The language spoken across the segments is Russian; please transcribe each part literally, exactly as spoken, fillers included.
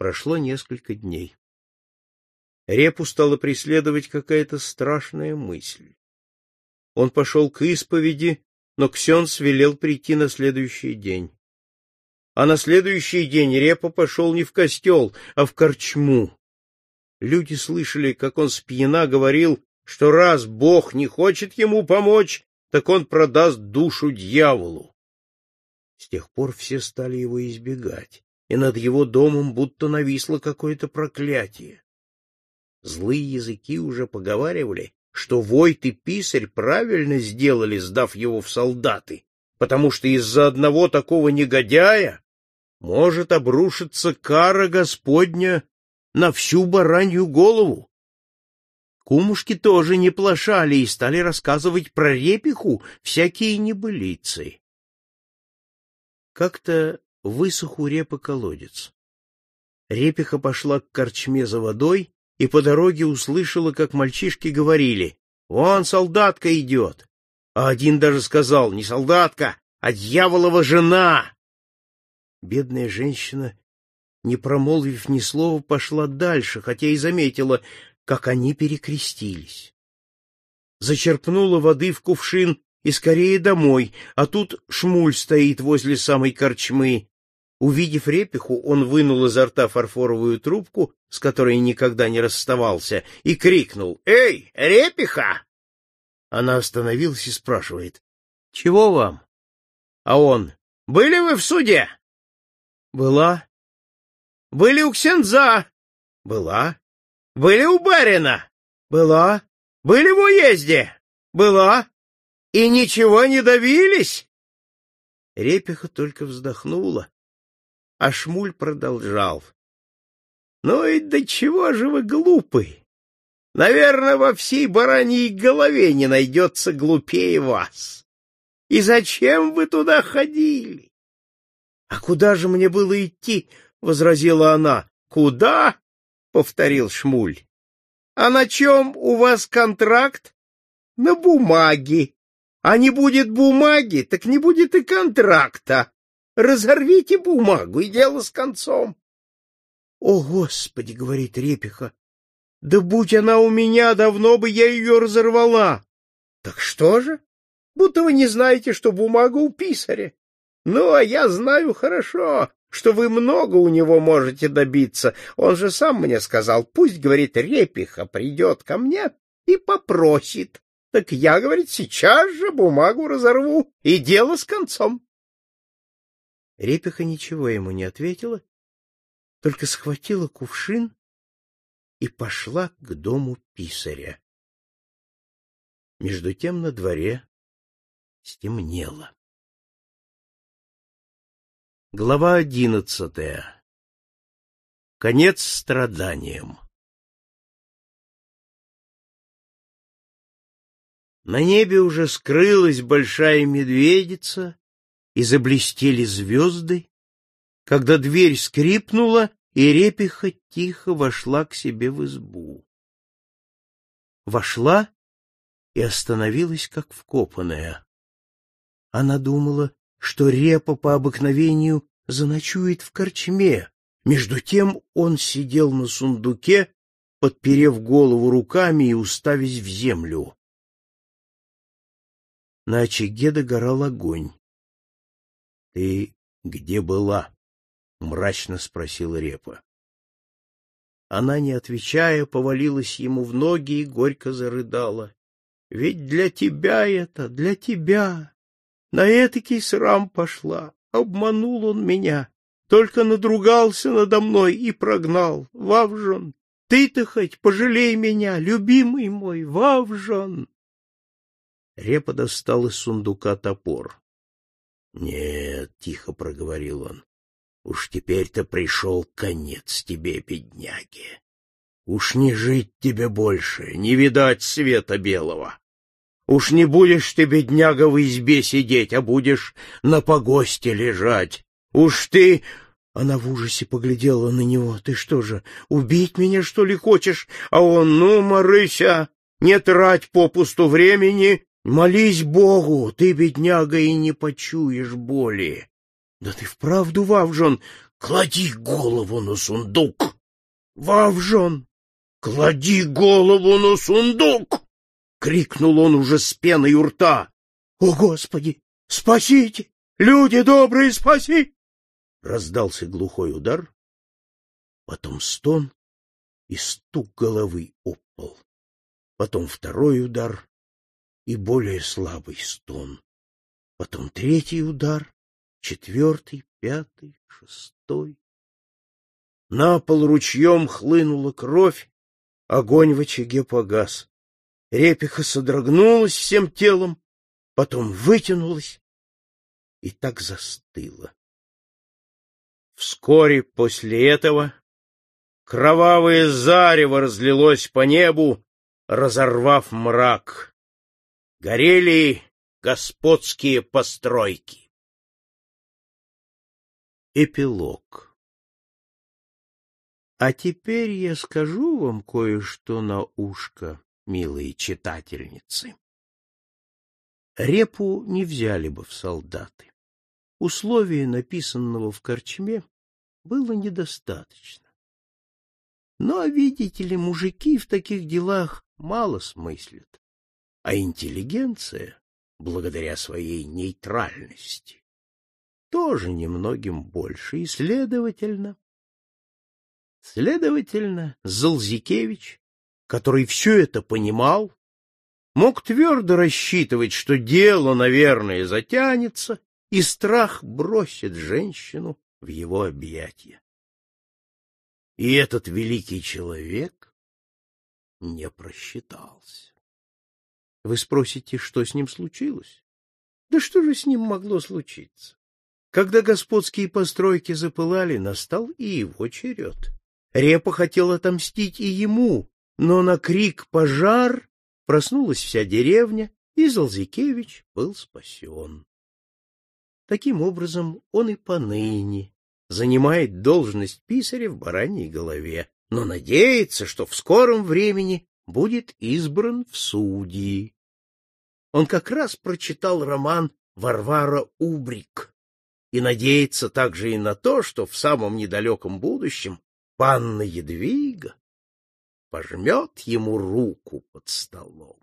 Прошло несколько дней. Репу стала преследовать какая-то страшная мысль. Он пошел к исповеди, но ксендз велел прийти на следующий день. А на следующий день Репа пошел не в костел, а в корчму. Люди слышали, как он спьяна говорил, что раз Бог не хочет ему помочь, так он продаст душу дьяволу. С тех пор все стали его избегать, и над его домом будто нависло какое-то проклятие. Злые языки уже поговаривали, что Войт и Писарь правильно сделали, сдав его в солдаты, потому что из-за одного такого негодяя может обрушиться кара Господня на всю баранью голову. Кумушки тоже не плашали и стали рассказывать про Репиху всякие небылицы. Как-то высох у Репы колодец. Репиха пошла к корчме за водой и по дороге услышала, как мальчишки говорили: «Вон солдатка идет!» А один даже сказал: «Не солдатка, а дьяволова жена!» Бедная женщина, не промолвив ни слова, пошла дальше, хотя и заметила, как они перекрестились. Зачерпнула воды в кувшин и скорее домой, а тут Шмуль стоит возле самой корчмы. Увидев Репиху, он вынул изо рта фарфоровую трубку, с которой никогда не расставался, и крикнул: «Эй, Репиха!» Она остановилась и спрашивает: «Чего вам?» А он: «Были вы в суде?» «Была». «Были у ксендза?» «Была». «Были у барина?» «Была». «Были в уезде?» «Была». «И ничего не добились?» Репиха только вздохнула, а Шмуль продолжал: «Ну и до чего же вы глупы? Наверное, во всей бараньей голове не найдется глупее вас. И зачем вы туда ходили?» «А куда же мне было идти?» — возразила она. «Куда?» — повторил Шмуль. «А на чем у вас контракт?» «На бумаге. А не будет бумаги, так не будет и контракта. Разорвите бумагу, и дело с концом». «О, Господи!» — говорит Репиха. «Да будь она у меня, давно бы я ее разорвала». «Так что же? Будто вы не знаете, что бумага у писаря. Ну, а я знаю хорошо, что вы много у него можете добиться. Он же сам мне сказал: пусть, говорит, Репиха придет ко мне и попросит. Так я, говорит, сейчас же бумагу разорву, и дело с концом». Репиха ничего ему не ответила, только схватила кувшин и пошла к дому писаря. Между тем на дворе стемнело. Глава одиннадцатая. Конец страданиям. На небе уже скрылась большая медведица, и заблестели звезды, когда дверь скрипнула, и Репиха тихо вошла к себе в избу. Вошла и остановилась, как вкопанная. Она думала, что Репа по обыкновению заночует в корчме. Между тем он сидел на сундуке, подперев голову руками и уставясь в землю. На очаге догорал огонь. — Ты где была? — мрачно спросила Репа. Она, не отвечая, повалилась ему в ноги и горько зарыдала. — Ведь для тебя это, для тебя. На этакий срам пошла. Обманул он меня. Только надругался надо мной и прогнал. Вавжон, ты-то хоть пожалей меня, любимый мой, Вавжон. Репа достал из сундука топор. — Нет, — тихо проговорил он, — уж теперь-то пришел конец тебе, бедняге. Уж не жить тебе больше, не видать света белого. Уж не будешь ты, бедняга, в избе сидеть, а будешь на погосте лежать. Уж ты... Она в ужасе поглядела на него. — Ты что же, убить меня, что ли, хочешь? А он: — Ну, Марыся, не трать попусту времени, молись Богу, ты, бедняга, и не почуешь боли. — Да ты вправду, Вавжон, Клади голову на сундук. Вовжон, клади голову на сундук! Крикнул он уже с пеной у рта. О, Господи, спасите! Люди добрые, спаси! Раздался глухой удар, потом стон и стук головы об пол. Потом второй удар и более слабый стон. Потом третий удар, четвертый, пятый, шестой. На пол ручьем хлынула кровь, огонь в очаге погас. Репиха содрогнулась всем телом, потом вытянулась и так застыла. Вскоре после этого кровавое зарево разлилось по небу, разорвав мрак. Горели господские постройки. Эпилог. А теперь я скажу вам кое-что на ушко, милые читательницы. Репу не взяли бы в солдаты. Условия, написанного в корчме, было недостаточно. Но, видите ли, мужики в таких делах мало смыслят, а интеллигенция, благодаря своей нейтральности, тоже немногим больше, и, следовательно, следовательно, Залзикевич, который все это понимал, мог твердо рассчитывать, что дело, наверное, затянется, и страх бросит женщину в его объятия. И этот великий человек не просчитался. Вы спросите, что с ним случилось? Да что же с ним могло случиться? Когда господские постройки запылали, настал и его черед. Репа хотел отомстить и ему, но на крик «пожар» проснулась вся деревня, и Залзикевич был спасен. Таким образом, он и поныне занимает должность писаря в Бараньей Голове, но надеется, что в скором времени будет избран в судьи. Он как раз прочитал роман «Варвара Убрик» и надеется также и на то, что в самом недалеком будущем панна Едвига пожмет ему руку под столом.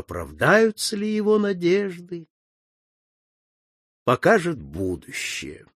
Оправдаются ли его надежды, покажет будущее.